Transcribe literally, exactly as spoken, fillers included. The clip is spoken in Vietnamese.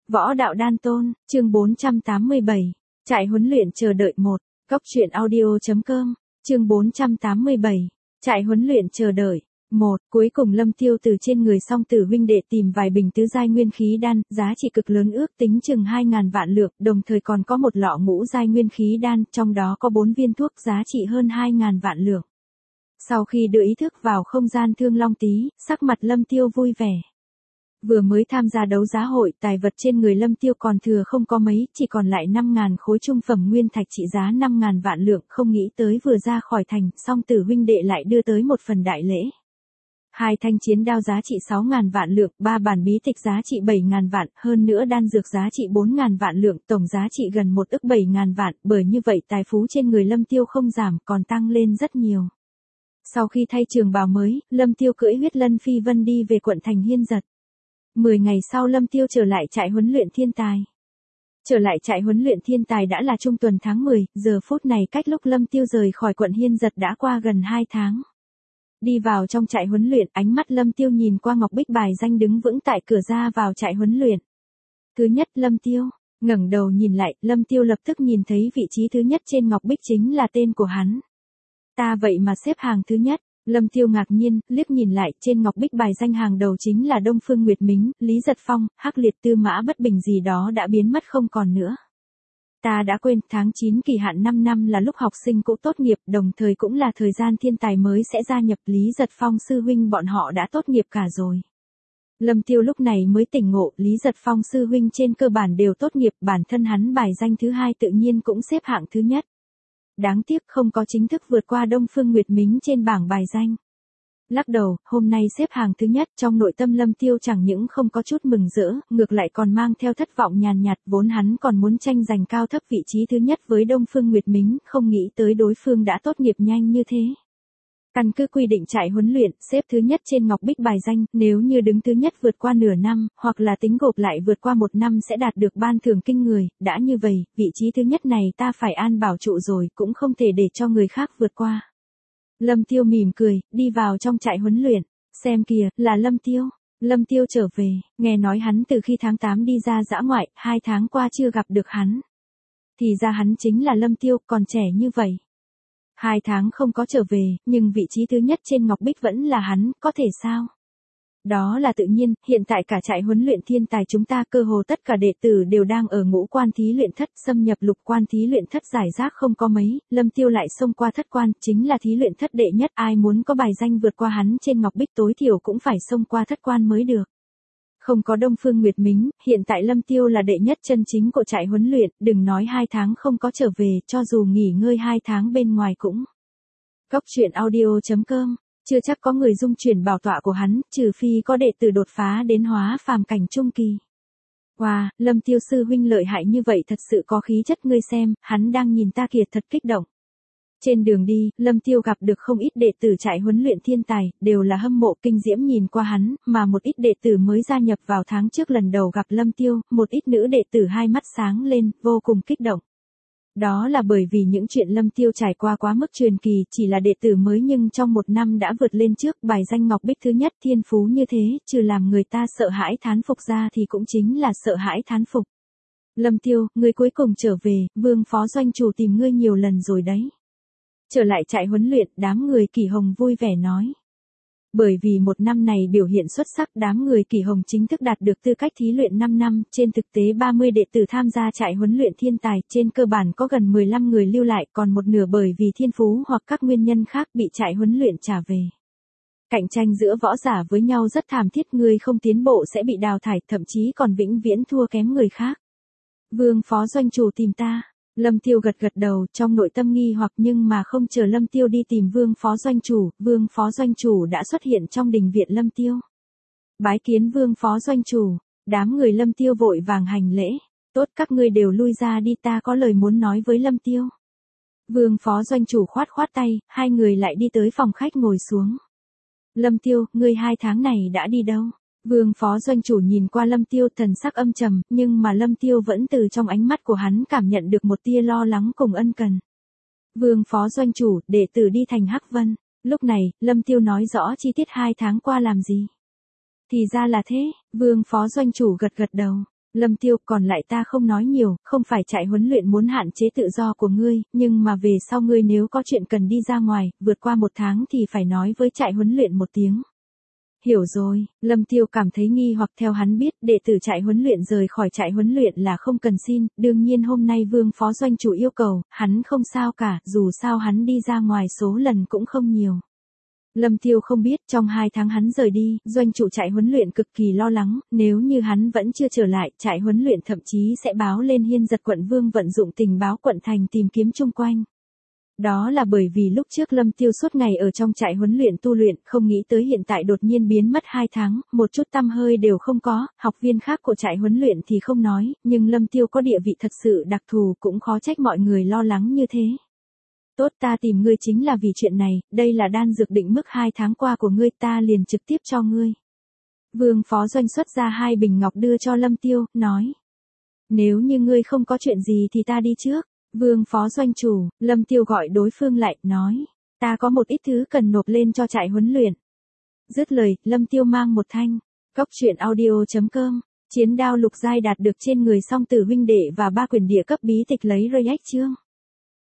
Võ đạo đan tôn, chương bốn trăm tám mươi bảy. Trại huấn luyện chờ đợi một. Góc truyện audio.com, chương bốn trăm tám mươi bảy. Trại huấn luyện chờ đợi. một. Cuối cùng Lâm Tiêu từ trên người Song Tử huynh đệ tìm vài bình tứ giai nguyên khí đan, giá trị cực lớn ước tính chừng hai ngàn vạn lượng, đồng thời còn có một lọ ngũ giai nguyên khí đan, trong đó có bốn viên thuốc giá trị hơn hai ngàn vạn lượng. Sau khi đưa ý thức vào không gian Thương Long Tý, sắc mặt Lâm Tiêu vui vẻ. Vừa mới tham gia đấu giá hội, tài vật trên người Lâm Tiêu còn thừa không có mấy, chỉ còn lại năm ngàn khối trung phẩm nguyên thạch trị giá năm ngàn vạn lượng, không nghĩ tới vừa ra khỏi thành, Song Tử huynh đệ lại đưa tới một phần đại lễ. Hai thanh chiến đao giá trị sáu ngàn vạn lượng, ba bản bí tịch giá trị bảy ngàn vạn, hơn nữa đan dược giá trị bốn ngàn vạn lượng, tổng giá trị gần một ức bảy ngàn vạn, bởi như vậy tài phú trên người Lâm Tiêu không giảm, còn tăng lên rất nhiều. Sau khi thay trường bào mới, Lâm Tiêu cưỡi huyết lân phi vân đi về quận thành Hiên Giật. Mười ngày sau Lâm Tiêu trở lại trại huấn luyện thiên tài. Trở lại trại huấn luyện thiên tài đã là trung tuần tháng mười, giờ phút này cách lúc Lâm Tiêu rời khỏi quận Hiên Giật đã qua gần hai tháng. Đi vào trong trại huấn luyện, ánh mắt Lâm Tiêu nhìn qua ngọc bích bài danh đứng vững tại cửa ra vào trại huấn luyện. Thứ nhất Lâm Tiêu, ngẩng đầu nhìn lại, Lâm Tiêu lập tức nhìn thấy vị trí thứ nhất trên ngọc bích chính là tên của hắn. Ta vậy mà xếp hàng thứ nhất. Lâm Tiêu ngạc nhiên, liếc nhìn lại, trên ngọc bích bài danh hàng đầu chính là Đông Phương Nguyệt Mính, Lý Giật Phong, Hắc Liệt Tư Mã Bất Bình gì đó đã biến mất không còn nữa. Ta đã quên, tháng chín kỳ hạn năm năm là lúc học sinh cũ tốt nghiệp, đồng thời cũng là thời gian thiên tài mới sẽ gia nhập, Lý Giật Phong sư huynh bọn họ đã tốt nghiệp cả rồi. Lâm Tiêu lúc này mới tỉnh ngộ, Lý Giật Phong sư huynh trên cơ bản đều tốt nghiệp, bản thân hắn bài danh thứ hai tự nhiên cũng xếp hạng thứ nhất. Đáng tiếc không có chính thức vượt qua Đông Phương Nguyệt Mính trên bảng bài danh. Lắc đầu, hôm nay xếp hàng thứ nhất, trong nội tâm Lâm Tiêu chẳng những không có chút mừng rỡ, ngược lại còn mang theo thất vọng nhàn nhạt, vốn hắn còn muốn tranh giành cao thấp vị trí thứ nhất với Đông Phương Nguyệt Mính, không nghĩ tới đối phương đã tốt nghiệp nhanh như thế. Căn cứ quy định trại huấn luyện, xếp thứ nhất trên ngọc bích bài danh, nếu như đứng thứ nhất vượt qua nửa năm, hoặc là tính gộp lại vượt qua một năm sẽ đạt được ban thưởng kinh người, đã như vậy, vị trí thứ nhất này ta phải an bảo trụ rồi, cũng không thể để cho người khác vượt qua. Lâm Tiêu mỉm cười, đi vào trong trại huấn luyện, xem kìa, là Lâm Tiêu. Lâm Tiêu trở về, nghe nói hắn từ khi tháng tám đi ra dã ngoại, hai tháng qua chưa gặp được hắn. Thì ra hắn chính là Lâm Tiêu, còn trẻ như vậy. Hai tháng không có trở về, nhưng vị trí thứ nhất trên ngọc bích vẫn là hắn, có thể sao? Đó là tự nhiên, hiện tại cả trại huấn luyện thiên tài chúng ta cơ hồ tất cả đệ tử đều đang ở ngũ quan thí luyện thất, xâm nhập lục quan thí luyện thất giải rác không có mấy, Lâm Tiêu lại xông qua thất quan, chính là thí luyện thất đệ nhất, ai muốn có bài danh vượt qua hắn trên ngọc bích tối thiểu cũng phải xông qua thất quan mới được. Không có Đông Phương Nguyệt Mính, hiện tại Lâm Tiêu là đệ nhất chân chính của trại huấn luyện, đừng nói hai tháng không có trở về, cho dù nghỉ ngơi hai tháng bên ngoài cũng. Góc truyện audio.com, chưa chắc có người dung chuyển bảo tọa của hắn, trừ phi có đệ tử đột phá đến hóa phàm cảnh trung kỳ. Wow, Lâm Tiêu sư huynh lợi hại như vậy thật sự có khí chất, ngươi xem, hắn đang nhìn ta kìa, thật kích động. Trên đường đi, Lâm Tiêu gặp được không ít đệ tử trại huấn luyện thiên tài, đều là hâm mộ kinh diễm nhìn qua hắn, mà một ít đệ tử mới gia nhập vào tháng trước lần đầu gặp Lâm Tiêu, một ít nữ đệ tử hai mắt sáng lên, vô cùng kích động. Đó là bởi vì những chuyện Lâm Tiêu trải qua quá mức truyền kỳ, chỉ là đệ tử mới nhưng trong một năm đã vượt lên trước, bài danh ngọc bích thứ nhất, thiên phú như thế, trừ làm người ta sợ hãi thán phục ra thì cũng chính là sợ hãi thán phục. Lâm Tiêu, ngươi cuối cùng trở về, Vương phó doanh chủ tìm ngươi nhiều lần rồi đấy. Trở lại trại huấn luyện, đám người Kỳ Hồng vui vẻ nói. Bởi vì một năm này biểu hiện xuất sắc, đám người Kỳ Hồng chính thức đạt được tư cách thí luyện năm năm, trên thực tế ba mươi đệ tử tham gia trại huấn luyện thiên tài, trên cơ bản có gần mười lăm người lưu lại, còn một nửa bởi vì thiên phú hoặc các nguyên nhân khác bị trại huấn luyện trả về. Cạnh tranh giữa võ giả với nhau rất thảm thiết, người không tiến bộ sẽ bị đào thải, thậm chí còn vĩnh viễn thua kém người khác. Vương phó doanh chủ tìm ta. Lâm Tiêu gật gật đầu, trong nội tâm nghi hoặc, nhưng mà không chờ Lâm Tiêu đi tìm Vương phó doanh chủ, Vương phó doanh chủ đã xuất hiện trong đình viện Lâm Tiêu. Bái kiến Vương phó doanh chủ, đám người Lâm Tiêu vội vàng hành lễ. Tốt, các ngươi đều lui ra đi, ta có lời muốn nói với Lâm Tiêu. Vương phó doanh chủ khoát khoát tay, hai người lại đi tới phòng khách ngồi xuống. Lâm Tiêu, ngươi hai tháng này đã đi đâu? Vương phó doanh chủ nhìn qua Lâm Tiêu, thần sắc âm trầm, nhưng mà Lâm Tiêu vẫn từ trong ánh mắt của hắn cảm nhận được một tia lo lắng cùng ân cần. Vương phó doanh chủ, đệ tử đi thành Hắc Vân. Lúc này, Lâm Tiêu nói rõ chi tiết hai tháng qua làm gì. Thì ra là thế, Vương phó doanh chủ gật gật đầu. Lâm Tiêu, còn lại ta không nói nhiều, không phải trại huấn luyện muốn hạn chế tự do của ngươi, nhưng mà về sau ngươi nếu có chuyện cần đi ra ngoài, vượt qua một tháng thì phải nói với trại huấn luyện một tiếng. Hiểu rồi, Lâm Tiêu cảm thấy nghi hoặc theo hắn biết đệ tử trại huấn luyện rời khỏi trại huấn luyện là không cần xin, đương nhiên hôm nay Vương phó doanh chủ yêu cầu, hắn không sao cả, dù sao hắn đi ra ngoài số lần cũng không nhiều. Lâm Tiêu không biết trong hai tháng hắn rời đi, doanh chủ trại huấn luyện cực kỳ lo lắng, nếu như hắn vẫn chưa trở lại, trại huấn luyện thậm chí sẽ báo lên Hiên Giật quận Vương vận dụng tình báo quận thành tìm kiếm chung quanh. Đó là bởi vì lúc trước Lâm Tiêu suốt ngày ở trong trại huấn luyện tu luyện, không nghĩ tới hiện tại đột nhiên biến mất hai tháng, một chút tăm hơi đều không có, học viên khác của trại huấn luyện thì không nói, nhưng Lâm Tiêu có địa vị thật sự đặc thù cũng khó trách mọi người lo lắng như thế. Tốt, ta tìm ngươi chính là vì chuyện này, đây là đan dược định mức hai tháng qua của ngươi, ta liền trực tiếp cho ngươi. Vương phó doanh xuất ra hai bình ngọc đưa cho Lâm Tiêu, nói. Nếu như ngươi không có chuyện gì thì ta đi trước. Vương phó doanh chủ, Lâm Tiêu gọi đối phương lại, nói. Ta có một ít thứ cần nộp lên cho trại huấn luyện. Dứt lời, Lâm Tiêu mang một thanh. Cốc truyện audio chấm com. Chiến đao lục giai đạt được trên người song tử huynh đệ và ba quyển địa cấp bí tịch lấy React chương.